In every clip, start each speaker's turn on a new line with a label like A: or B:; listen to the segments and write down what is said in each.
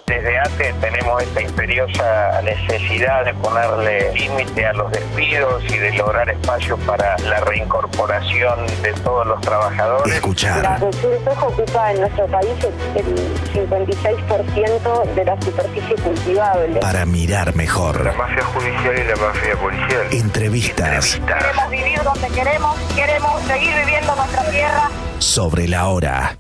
A: Desde ATE tenemos esta imperiosa necesidad de ponerle límite a los despidos y de lograr espacios para la reincorporación de todos los trabajadores.
B: Escuchar.
C: La región de soja ocupa en nuestro país el 56% de la superficie cultivable.
B: Para mirar mejor.
D: La mafia judicial y la mafia policial.
B: Entrevistas.
C: Queremos vivir donde queremos seguir viviendo nuestra tierra.
B: Sobre la hora.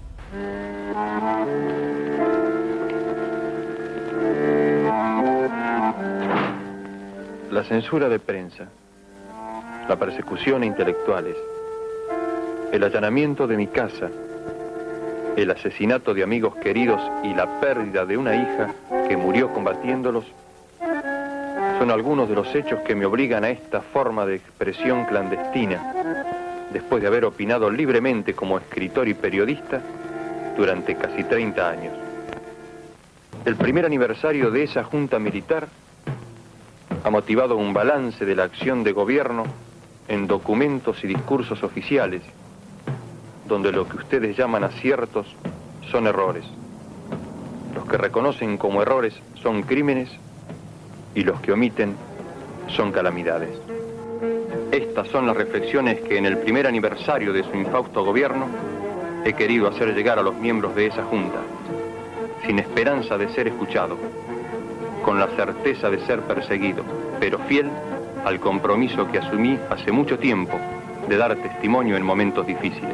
E: La censura de prensa, la persecución a intelectuales, el allanamiento de mi casa, el asesinato de amigos queridos y la pérdida de una hija que murió combatiéndolos son algunos de los hechos que me obligan a esta forma de expresión clandestina, después de haber opinado libremente como escritor y periodista durante casi 30 años. El primer aniversario de esa junta militar ha motivado un balance de la acción de gobierno en documentos y discursos oficiales, donde lo que ustedes llaman aciertos son errores. Los que reconocen como errores son crímenes y los que omiten son calamidades. Estas son las reflexiones que en el primer aniversario de su infausto gobierno he querido hacer llegar a los miembros de esa junta, sin esperanza de ser escuchado, con la certeza de ser perseguido, pero fiel al compromiso que asumí hace mucho tiempo de dar testimonio en momentos difíciles.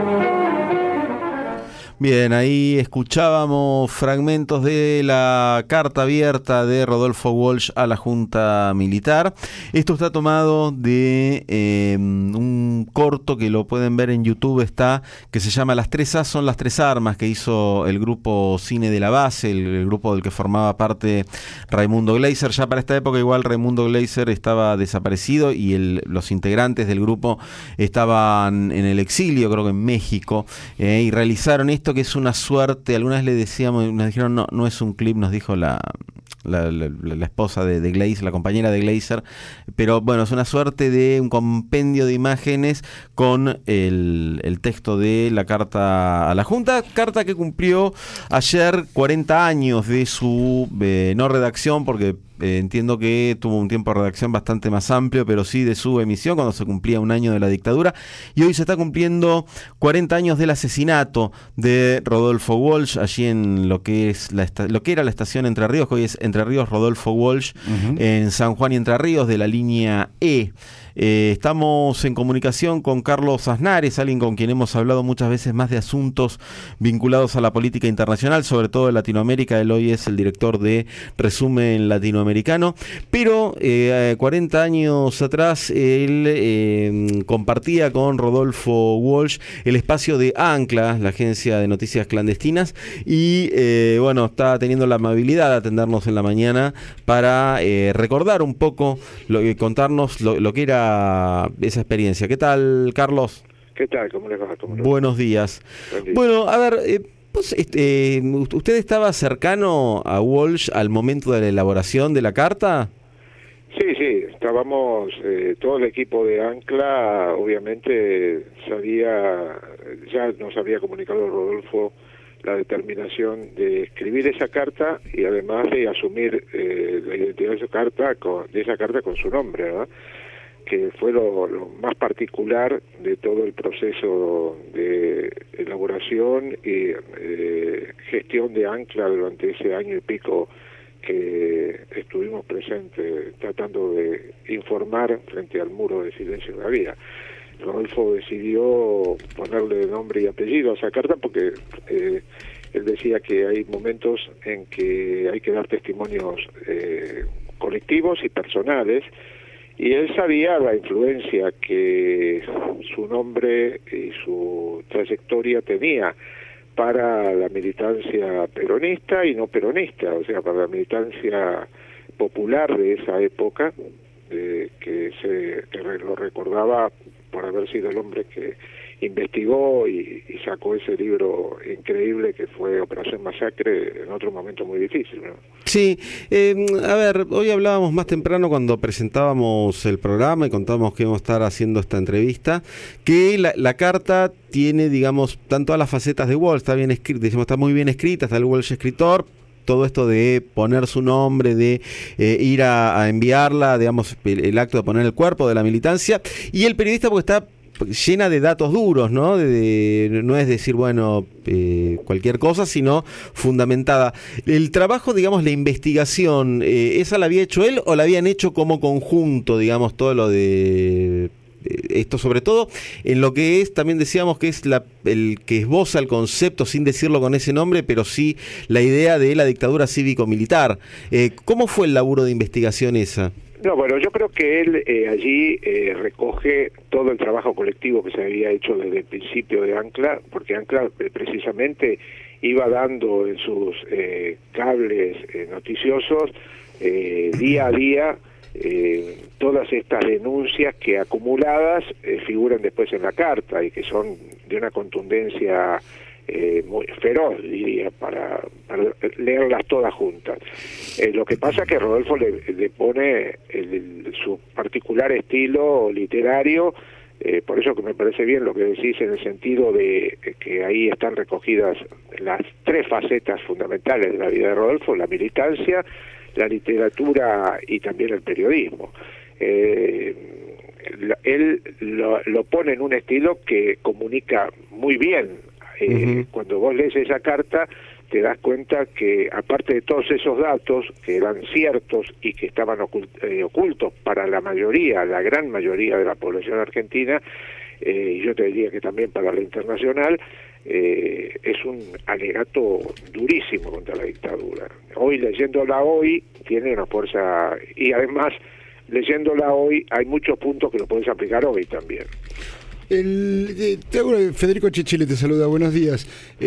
F: Bien, ahí escuchábamos fragmentos de la carta abierta de Rodolfo Walsh a la Junta Militar. Esto está tomado de un corto que lo pueden ver en YouTube, que se llama Las 3 A son las 3 armas, que hizo el grupo Cine de la Base, el grupo del que formaba parte Raimundo Gleiser. Ya para esta época igual Raimundo Gleiser estaba desaparecido y los integrantes del grupo estaban en el exilio, creo que en México, y realizaron esto que es una suerte. Alguna vez le decíamos, nos dijeron no es un clip, nos dijo la esposa de Gleiser, la compañera de Gleiser, pero bueno, es una suerte de un compendio de imágenes con el texto de la carta a la Junta, carta que cumplió ayer 40 años de su no redacción, porque entiendo que tuvo un tiempo de redacción bastante más amplio, pero sí de su emisión cuando se cumplía un año de la dictadura, y hoy se está cumpliendo 40 años del asesinato de Rodolfo Walsh allí en lo que era la estación Entre Ríos, que hoy es Entre Ríos Rodolfo Walsh, en San Juan y Entre Ríos, de la línea E. Estamos en comunicación con Carlos Aznares, alguien con quien hemos hablado muchas veces más de asuntos vinculados a la política internacional, sobre todo de Latinoamérica. Él hoy es el director de Resumen Latinoamericano, pero 40 años atrás él compartía con Rodolfo Walsh el espacio de Ancla, la agencia de noticias clandestinas, y bueno, está teniendo la amabilidad de atendernos en la mañana para recordar un poco, contarnos lo que era esa experiencia. ¿Qué tal, Carlos?
D: ¿Qué tal? ¿Cómo les va?
F: Buenos días. Bueno, a ver, ¿usted estaba cercano a Walsh al momento de la elaboración de la carta?
D: Sí, estábamos, todo el equipo de Ancla, obviamente ya nos había comunicado Rodolfo la determinación de escribir esa carta y además de asumir la identidad de esa carta con su nombre, ¿verdad? Que fue lo más particular de todo el proceso de elaboración y gestión de Ancla durante ese año y pico que estuvimos presentes tratando de informar frente al muro de silencio que había. Rodolfo decidió ponerle nombre y apellido a esa carta porque él decía que hay momentos en que hay que dar testimonios colectivos y personales, y él sabía la influencia que su nombre y su trayectoria tenía para la militancia peronista y no peronista, o sea, para la militancia popular de esa época, que lo recordaba por haber sido el hombre que investigó y sacó ese libro increíble que fue Operación Masacre en otro momento muy difícil, ¿no?
F: Sí, a ver, hoy hablábamos más temprano cuando presentábamos el programa y contábamos que íbamos a estar haciendo esta entrevista, que la carta tiene, digamos, tanto a las facetas de Walsh, está bien escrita, está muy bien escrita, está el Walsh escritor, todo esto de poner su nombre, de ir a enviarla, digamos, el acto de poner el cuerpo de la militancia, y el periodista porque está llena de datos duros, ¿no? No es decir, bueno, cualquier cosa, sino fundamentada. El trabajo, digamos, la investigación, ¿esa la había hecho él o la habían hecho como conjunto, digamos, todo lo de esto, sobre todo en lo que es, también decíamos que es el que esboza el concepto, sin decirlo con ese nombre, pero sí la idea de la dictadura cívico-militar? ¿Cómo fue el laburo de investigación esa?
D: No, bueno, yo creo que él allí recoge todo el trabajo colectivo que se había hecho desde el principio de ANCLA, porque ANCLA precisamente iba dando en sus cables noticiosos día a día todas estas denuncias que acumuladas figuran después en la carta y que son de una contundencia muy feroz, diría, para leerlas todas juntas. Lo que pasa es que Rodolfo le pone su particular estilo literario, por eso que me parece bien lo que decís en el sentido de que ahí están recogidas las tres facetas fundamentales de la vida de Rodolfo: la militancia, la literatura y también el periodismo. Él lo pone en un estilo que comunica muy bien. Cuando vos lees esa carta te das cuenta que, aparte de todos esos datos que eran ciertos y que estaban ocultos para la mayoría, la gran mayoría de la población argentina, y yo te diría que también para la internacional, es un alegato durísimo contra la dictadura. Hoy, leyéndola hoy, tiene una fuerza, y además, leyéndola hoy, hay muchos puntos que lo puedes aplicar hoy también.
G: Federico Chichile te saluda, buenos días.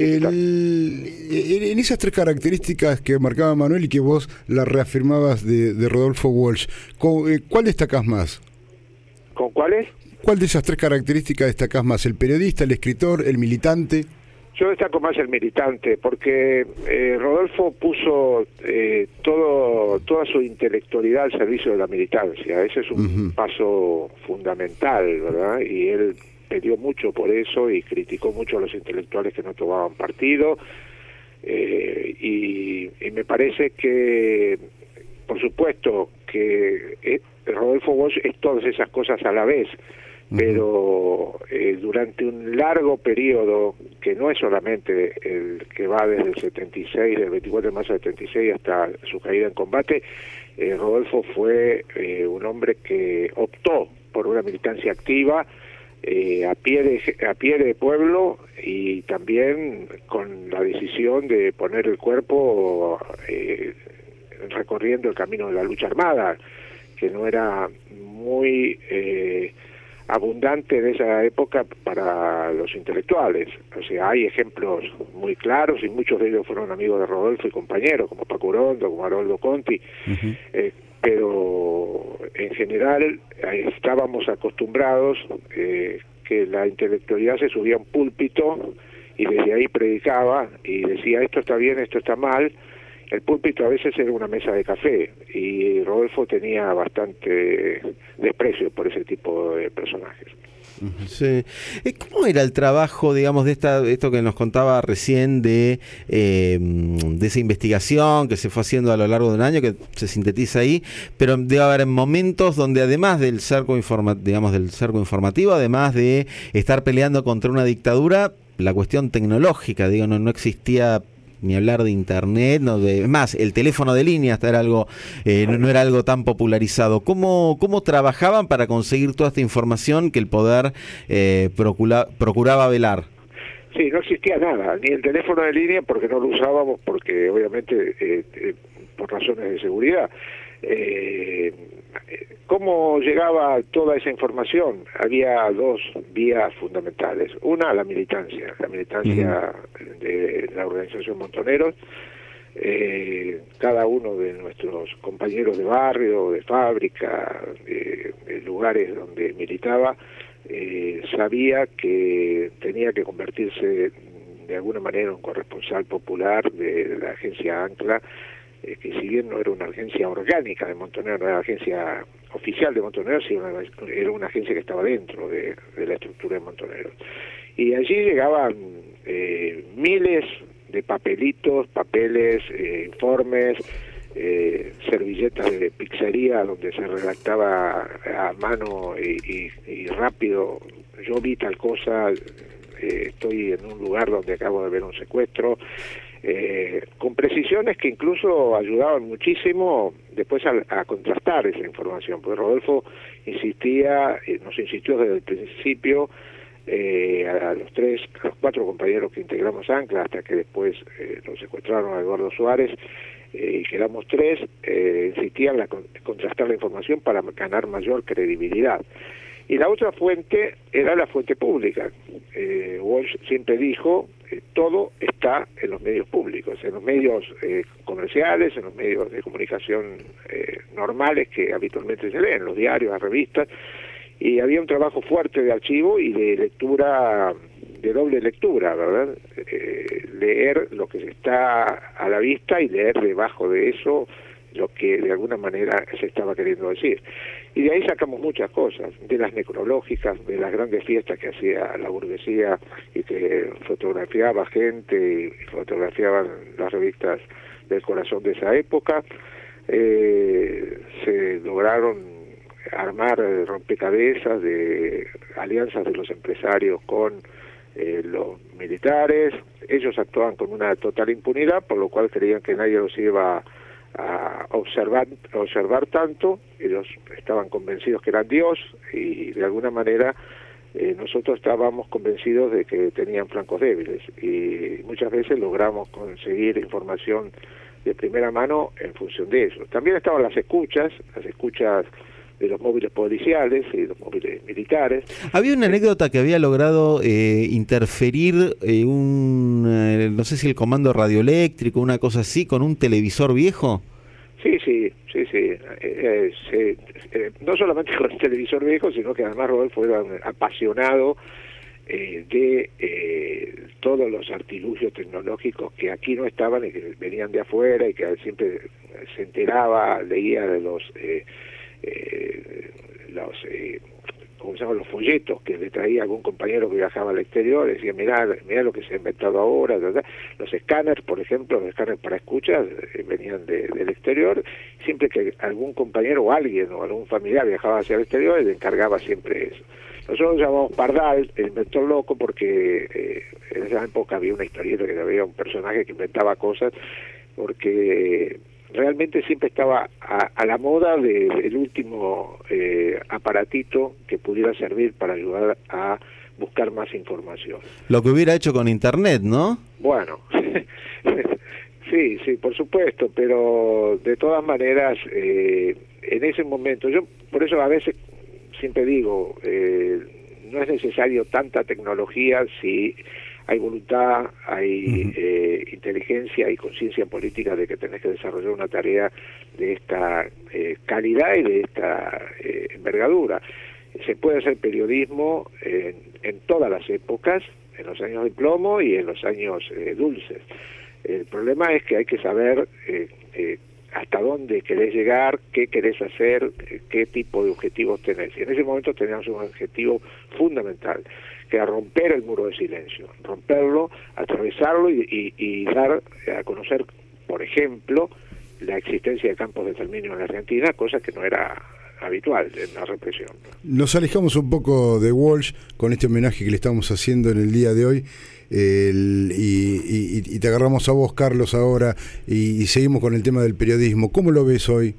G: En esas tres características que marcaba Manuel y que vos las reafirmabas de Rodolfo Walsh, ¿cuál destacás más?
D: ¿Con cuáles?
G: ¿Cuál de esas tres características destacás más? ¿El periodista, el escritor, el militante?
D: Yo destaco más el militante, porque Rodolfo puso toda su intelectualidad al servicio de la militancia. Ese es un paso fundamental, ¿verdad? Y él peleó mucho por eso y criticó mucho a los intelectuales que no tomaban partido. Y me parece que, por supuesto, que Rodolfo Walsh es todas esas cosas a la vez. Pero durante un largo periodo, que no es solamente el que va desde el 76, del 24 de marzo del 76 hasta su caída en combate, Rodolfo fue un hombre que optó por una militancia activa, a pie de pueblo, y también con la decisión de poner el cuerpo recorriendo el camino de la lucha armada, que no era muy abundante en esa época para los intelectuales. O sea, hay ejemplos muy claros y muchos de ellos fueron amigos de Rodolfo y compañeros, como Paco Urondo, como Haroldo Conti, pero en general estábamos acostumbrados que la intelectualidad se subía a un púlpito y desde ahí predicaba y decía esto está bien, esto está mal. El púlpito a veces era una mesa de café y Rodolfo tenía bastante desprecio por ese tipo de personajes.
F: Sí. ¿Cómo era el trabajo, digamos, de esto que nos contaba recién de esa investigación que se fue haciendo a lo largo de un año, que se sintetiza ahí, pero debe haber momentos donde, además del cerco informativo, además de estar peleando contra una dictadura, la cuestión tecnológica, digo, no existía ni hablar de internet, más el teléfono de línea hasta era algo, no era algo tan popularizado. ¿Cómo trabajaban para conseguir toda esta información que el poder procuraba velar?
D: Sí, no existía nada, ni el teléfono de línea, porque no lo usábamos, porque obviamente por razones de seguridad. ¿Cómo llegaba toda esa información? Había dos vías fundamentales. Una, la militancia de la organización Montoneros. Cada uno de nuestros compañeros de barrio, de fábrica, de lugares donde militaba, sabía que tenía que convertirse de alguna manera en un corresponsal popular de la agencia ANCLA, que si bien no era una agencia orgánica de Montoneros, no era una agencia oficial de Montoneros, sino era una agencia que estaba dentro de la estructura de Montoneros. Y allí llegaban miles de papelitos, papeles, informes, servilletas de pizzería donde se redactaba a mano y rápido: yo vi tal cosa, estoy en un lugar donde acabo de ver un secuestro, con precisiones que incluso ayudaban muchísimo después a contrastar esa información, porque Rodolfo nos insistió desde el principio, a los 4 compañeros que integramos Ancla, hasta que después nos secuestraron a Eduardo Suárez, y quedamos 3, insistían en contrastar la información para ganar mayor credibilidad. Y la otra fuente era la fuente pública. Walsh siempre dijo, todo está en los medios públicos, en los medios comerciales, en los medios de comunicación normales que habitualmente se leen, los diarios, las revistas, y había un trabajo fuerte de archivo y de lectura, de doble lectura, ¿verdad? Leer lo que está a la vista y leer debajo de eso lo que de alguna manera se estaba queriendo decir. Y de ahí sacamos muchas cosas, de las necrológicas, de las grandes fiestas que hacía la burguesía y que fotografiaba gente y fotografiaban las revistas del corazón de esa época. Se lograron armar rompecabezas de alianzas de los empresarios con los militares. Ellos actuaban con una total impunidad, por lo cual creían que nadie los iba a observar tanto. Ellos estaban convencidos que eran Dios, y de alguna manera nosotros estábamos convencidos de que tenían flancos débiles, y muchas veces logramos conseguir información de primera mano en función de eso. También estaban las escuchas de los móviles policiales y los móviles militares.
F: Había una anécdota que había logrado interferir no sé si el comando radioeléctrico, una cosa así, con un televisor viejo.
D: Sí. No solamente con el televisor viejo, sino que además Rodolfo era un apasionado de todos los artilugios tecnológicos que aquí no estaban y que venían de afuera, y que siempre se enteraba, leía de los ¿cómo se llaman? Los folletos que le traía algún compañero que viajaba al exterior. Decía, mirá lo que se ha inventado ahora, ¿verdad? Los escáneres, por ejemplo, los escáneres para escuchas venían del exterior. Siempre que algún compañero o alguien o algún familiar viajaba hacia el exterior, le encargaba siempre eso. Nosotros llamamos Pardal, el inventor loco, porque en esa época había una historieta que había un personaje que inventaba cosas, porque realmente siempre estaba a la moda del último aparatito que pudiera servir para ayudar a buscar más información.
F: Lo que hubiera hecho con Internet, ¿no?
D: Bueno, sí, por supuesto, pero de todas maneras, en ese momento, yo por eso a veces siempre digo, no es necesario tanta tecnología si hay voluntad, hay inteligencia y conciencia política de que tenés que desarrollar una tarea de esta calidad y de esta envergadura. Se puede hacer periodismo en todas las épocas, en los años de plomo y en los años dulces. El problema es que hay que saber hasta dónde querés llegar, qué querés hacer, qué tipo de objetivos tenés. Y en ese momento teníamos un objetivo fundamental, que era romper el muro de silencio, romperlo, atravesarlo y dar a conocer, por ejemplo, la existencia de campos de exterminio en la Argentina, cosa que no era habitual en la represión.
G: Nos alejamos un poco de Walsh con este homenaje que le estamos haciendo en el día de hoy, y te agarramos a vos, Carlos, ahora, y seguimos con el tema del periodismo. ¿Cómo lo ves hoy?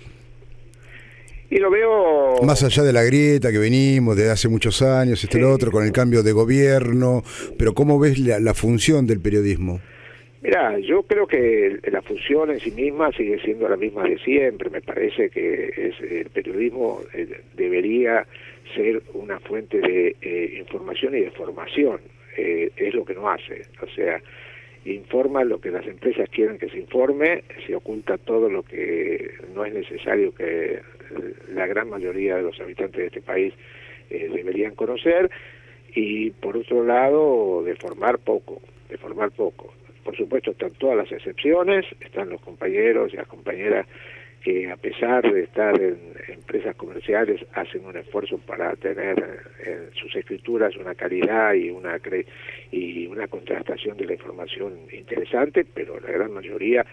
D: Y lo veo...
G: Más allá de la grieta que venimos desde hace muchos años, lo otro, con el cambio de gobierno, pero ¿cómo ves la función del periodismo?
D: Mirá, yo creo que la función en sí misma sigue siendo la misma de siempre. Me parece que el periodismo debería ser una fuente de información y de formación. Es lo que no hace. O sea, informa lo que las empresas quieren que se informe, se oculta todo lo que no es necesario que la gran mayoría de los habitantes de este país deberían conocer, y por otro lado, de formar poco. Por supuesto, están todas las excepciones, están los compañeros y las compañeras que a pesar de estar en empresas comerciales hacen un esfuerzo para tener en sus escrituras una calidad y una contrastación de la información interesante, pero la gran mayoría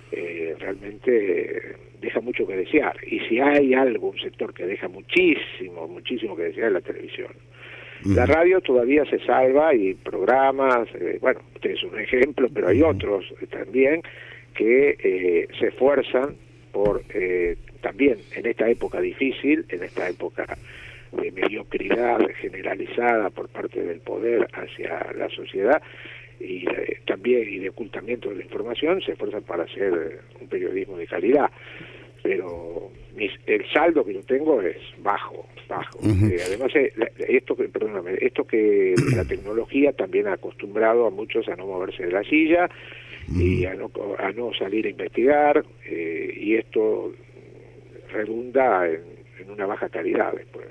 D: realmente deja mucho que desear. Y si hay un sector que deja muchísimo que desear, es la televisión. La radio todavía se salva y programas, bueno, usted es un ejemplo, pero hay otros también que se esfuerzan por también en esta época difícil, en esta época de mediocridad generalizada por parte del poder hacia la sociedad y también y de ocultamiento de la información, se esfuerzan para hacer un periodismo de calidad. Pero el saldo que yo tengo es bajo. Además, esto que la tecnología también ha acostumbrado a muchos a no moverse de la silla y a no salir a investigar, y esto redunda en una baja calidad después.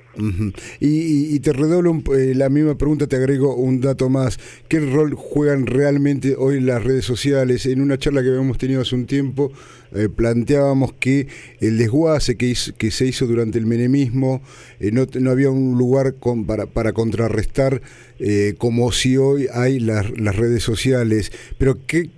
G: Y te redoblo la misma pregunta, te agrego un dato más. ¿Qué rol juegan realmente hoy las redes sociales? En una charla que habíamos tenido hace un tiempo, planteábamos que el desguace que se hizo durante el menemismo, no había un lugar para contrarrestar como si hoy hay las redes sociales. Pero ¿qué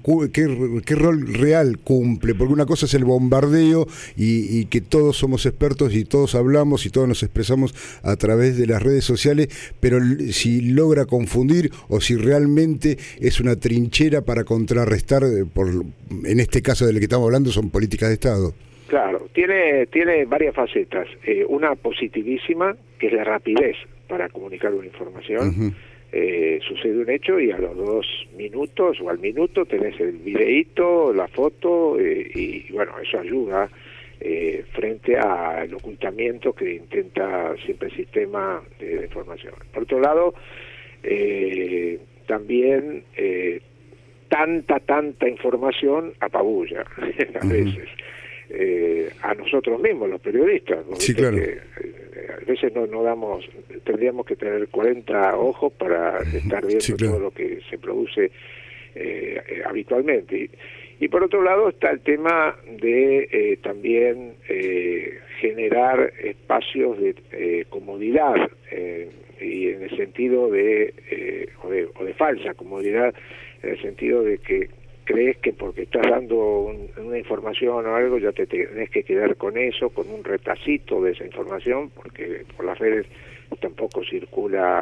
G: rol real cumple? Porque una cosa es el bombardeo y que todos somos expertos y todos hablamos y todos nos expresamos a través de las redes sociales, pero si logra confundir o si realmente es una trinchera para contrarrestar, en este caso del que estamos hablando, son políticas de Estado.
D: Claro, tiene varias facetas. Una positivísima, que es la rapidez para comunicar una información. Sucede un hecho y a los 2 minutos o al minuto tenés el videíto, la foto, y bueno, eso ayuda frente al ocultamiento que intenta siempre el sistema de información. Por otro lado, también tanta información apabulla a veces. A nosotros mismos, los periodistas.
G: Sí, claro.
D: A veces no tendríamos que tener 40 ojos para estar viendo todo lo que se produce habitualmente. Y por otro lado está el tema de también generar espacios de comodidad, y en el sentido o de falsa comodidad, en el sentido de que crees que porque estás dando una información o algo ya te tenés que quedar con eso, con un retacito de esa información, porque por las redes tampoco circulan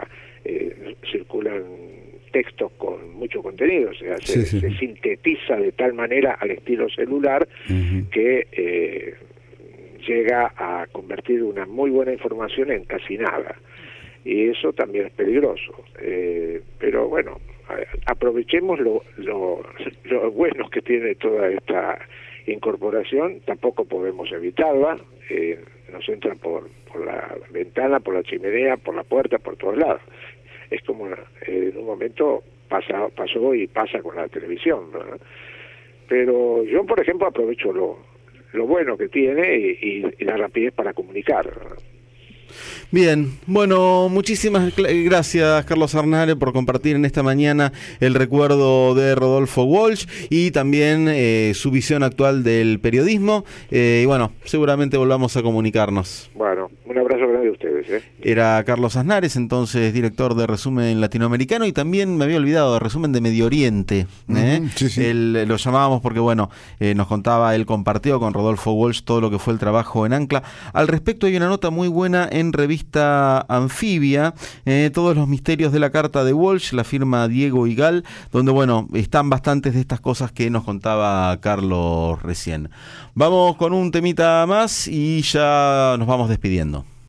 D: textos con mucho contenido, o sea, se sintetiza de tal manera al estilo celular que llega a convertir una muy buena información en casi nada, y eso también es peligroso, pero bueno, aprovechemos lo bueno que tiene toda esta incorporación. Tampoco podemos evitarla, nos entra por la ventana, por la chimenea, por la puerta, por todos lados. Es como en un momento pasó y pasa con la televisión, ¿no? Pero yo, por ejemplo, aprovecho lo bueno que tiene y la rapidez para comunicar, ¿no?
F: Bien, bueno, muchísimas gracias, Carlos Arnare, por compartir en esta mañana el recuerdo de Rodolfo Walsh y también su visión actual del periodismo. Y bueno, seguramente volvamos a comunicarnos.
D: Bueno, un abrazo grande a ustedes.
F: Era Carlos Aznares, entonces director de Resumen Latinoamericano, y también me había olvidado de Resumen de Medio Oriente. Lo llamábamos porque, bueno, nos contaba, él compartió con Rodolfo Walsh todo lo que fue el trabajo en Ancla. Al respecto hay una nota muy buena en Revista Anfibia, todos los misterios de la carta de Walsh, la firma Diego Igal, donde, bueno, están bastantes de estas cosas que nos contaba Carlos recién. Vamos con un temita más y ya nos vamos despidiendo.